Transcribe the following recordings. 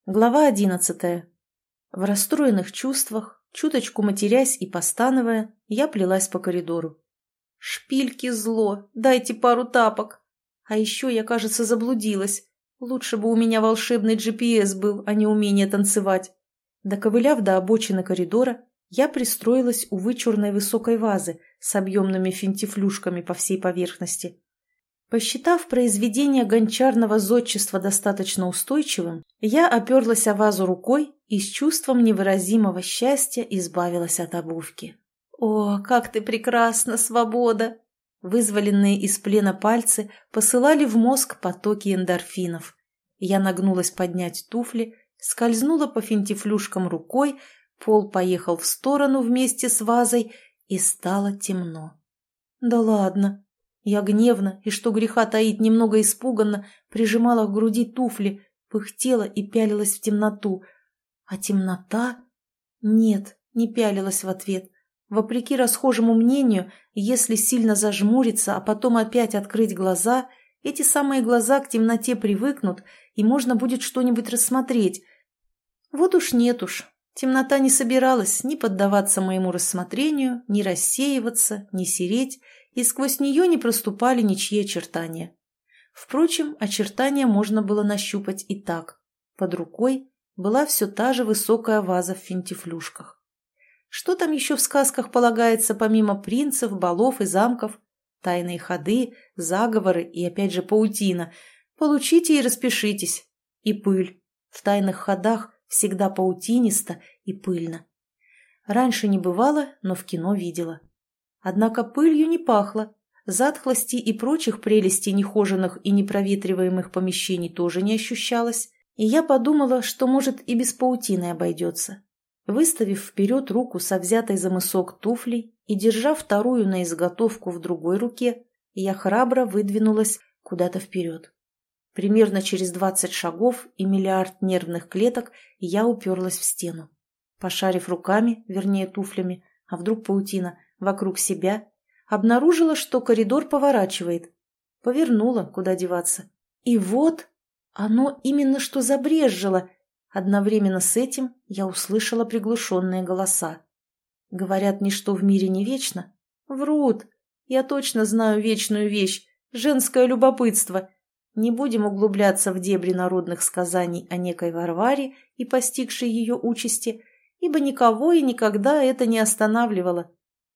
Глава 11. В расстроенных чувствах, чуточку матерясь и постановая, я плелась по коридору. Шпильки зло, дайте пару тапок. А еще я, кажется, заблудилась. Лучше бы у меня волшебный GPS был, а не умение танцевать. Доковыляв до обочины коридора, я пристроилась у вычурной высокой вазы с объемными финтифлюшками по всей поверхности. Посчитав произведение гончарного зодчества достаточно устойчивым, я оперлась о вазу рукой и с чувством невыразимого счастья избавилась от обувки. «О, как ты прекрасна, свобода!» Вызволенные из плена пальцы посылали в мозг потоки эндорфинов. Я нагнулась поднять туфли, скользнула по финтифлюшкам рукой, пол поехал в сторону вместе с вазой, и стало темно. «Да ладно!» Я гневно и, что греха таить, немного испуганно прижимала к груди туфли, пыхтела и пялилась в темноту. А темнота? Нет, не пялилась в ответ. Вопреки расхожему мнению, если сильно зажмуриться, а потом опять открыть глаза, эти самые глаза к темноте привыкнут, и можно будет что-нибудь рассмотреть. Вот уж нет уж. Темнота не собиралась ни поддаваться моему рассмотрению, ни рассеиваться, ни сереть, и сквозь нее не проступали ничьи очертания. Впрочем, очертания можно было нащупать и так. Под рукой была все та же высокая ваза в финтифлюшках. Что там еще в сказках полагается помимо принцев, балов и замков? Тайные ходы, заговоры и опять же паутина. Получите и распишитесь. И пыль. В тайных ходах всегда паутинисто и пыльно. Раньше не бывало, но в кино видела. Однако пылью не пахло, затхлости и прочих прелестей нехоженных и непроветриваемых помещений тоже не ощущалось, и я подумала, что, может, и без паутины обойдется. Выставив вперед руку со взятой за мысок туфлей и держа вторую на изготовку в другой руке, я храбро выдвинулась куда-то вперед. Примерно через 20 шагов и миллиард нервных клеток я уперлась в стену. Пошарив руками, вернее туфлями, а вдруг паутина, вокруг себя, обнаружила, что коридор поворачивает. Повернула, куда деваться. И вот оно именно что забрезжило. Одновременно с этим я услышала приглушенные голоса. Говорят, ничто в мире не вечно. Врут. Я точно знаю вечную вещь – женское любопытство. Не будем углубляться в дебри народных сказаний о некой Варваре и постигшей ее участи, ибо никого и никогда это не останавливало.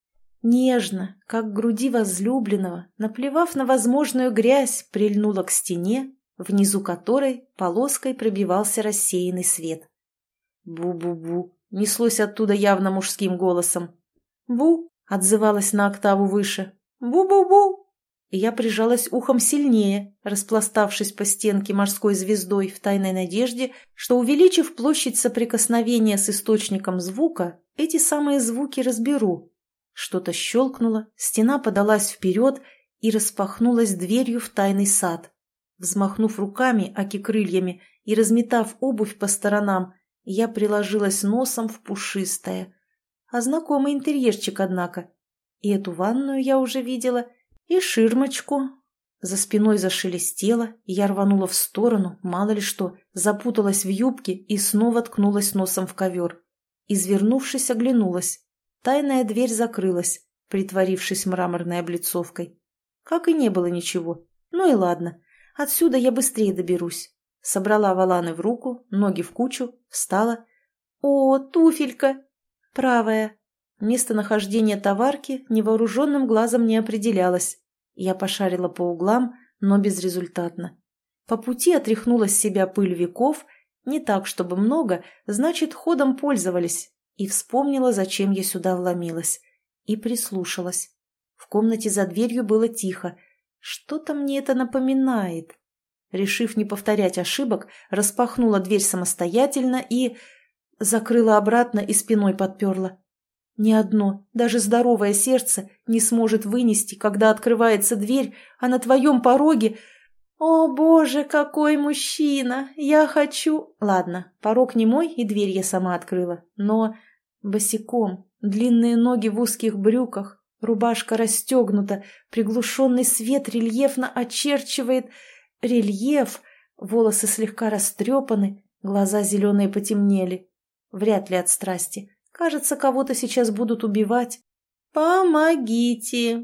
Нежно, как к груди возлюбленного, наплевав на возможную грязь, прильнула к стене, внизу которой полоской пробивался рассеянный свет. «Бу-бу-бу!» — неслось оттуда явно мужским голосом. «Бу!» — отзывалась на октаву выше. «Бу-бу-бу!» И я прижалась ухом сильнее, распластавшись по стенке морской звездой в тайной надежде, что, увеличив площадь соприкосновения с источником звука, эти самые звуки разберу. Что-то щелкнуло, стена подалась вперед и распахнулась дверью в тайный сад. Взмахнув руками, аки крыльями, и разметав обувь по сторонам, я приложилась носом в пушистое. А знакомый интерьерчик, однако. И эту ванную я уже видела, и ширмочку. За спиной зашелестело, и я рванула в сторону, мало ли что, запуталась в юбке и снова ткнулась носом в ковер. Извернувшись, оглянулась. Тайная дверь закрылась, притворившись мраморной облицовкой. Как и не было ничего. Ну и ладно, отсюда я быстрее доберусь. Собрала воланы в руку, ноги в кучу, встала. О, туфелька! Правая. Местонахождение товарки невооруженным глазом не определялось. Я пошарила по углам, но безрезультатно. По пути отряхнула с себя пыль веков, не так, чтобы много, значит, ходом пользовались. И вспомнила, зачем я сюда вломилась. И прислушалась. В комнате за дверью было тихо. Что-то мне это напоминает. Решив не повторять ошибок, распахнула дверь самостоятельно и... закрыла обратно и спиной подперла. Ни одно, даже здоровое сердце не сможет вынести, когда открывается дверь, а на твоем пороге... О, боже, какой мужчина! Я хочу... Ладно, порог не мой, и дверь я сама открыла. Но босиком, длинные ноги в узких брюках, рубашка расстегнута, приглушенный свет рельефно очерчивает... Рельеф, волосы слегка растрепаны, Глаза зеленые потемнели. Вряд ли от страсти. Кажется, кого-то сейчас будут убивать. «Помогите!»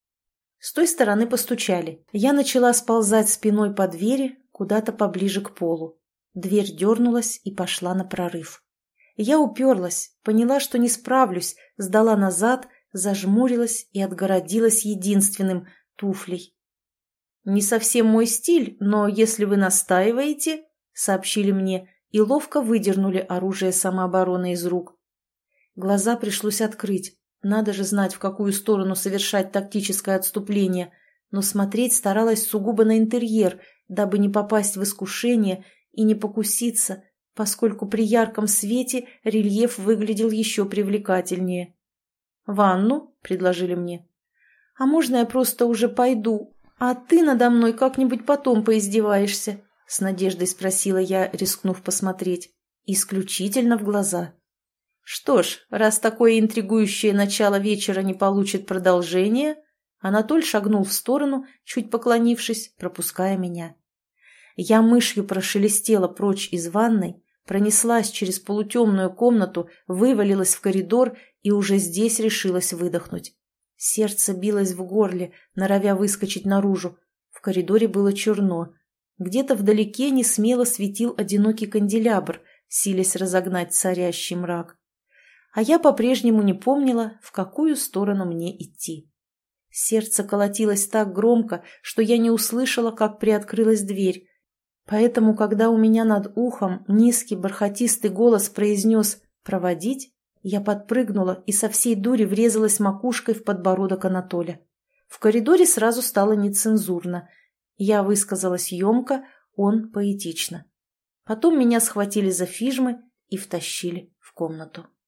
С той стороны постучали. Я начала сползать спиной по двери, куда-то поближе к полу. Дверь дернулась и пошла на прорыв. Я уперлась, поняла, что не справлюсь, сдала назад, зажмурилась и отгородилась единственным — туфлей. «Не совсем мой стиль, но если вы настаиваете», — сообщили мне и ловко выдернули оружие самообороны из рук. Глаза пришлось открыть. Надо же знать, в какую сторону совершать тактическое отступление, но смотреть старалась сугубо на интерьер, дабы не попасть в искушение и не покуситься, поскольку при ярком свете рельеф выглядел еще привлекательнее. «Ванну?» — предложили мне. «А можно я просто уже пойду, а ты надо мной как-нибудь потом поиздеваешься?» — с надеждой спросила я, рискнув посмотреть. Исключительно в глаза. Что ж, раз такое интригующее начало вечера не получит продолжения, Анатоль шагнул в сторону, чуть поклонившись, пропуская меня. Я мышью прошелестела прочь из ванной, пронеслась через полутемную комнату, вывалилась в коридор и уже здесь решилась выдохнуть. Сердце билось в горле, норовя выскочить наружу. В коридоре было черно. Где-то вдалеке несмело светил одинокий канделябр, силясь разогнать царящий мрак. А я по-прежнему не помнила, в какую сторону мне идти. Сердце колотилось так громко, что я не услышала, как приоткрылась дверь. Поэтому, когда у меня над ухом низкий бархатистый голос произнес «проводить», я подпрыгнула и со всей дури врезалась макушкой в подбородок Анатоля. В коридоре сразу стало нецензурно. Я высказалась емко, он поэтично. Потом меня схватили за фижмы и втащили в комнату.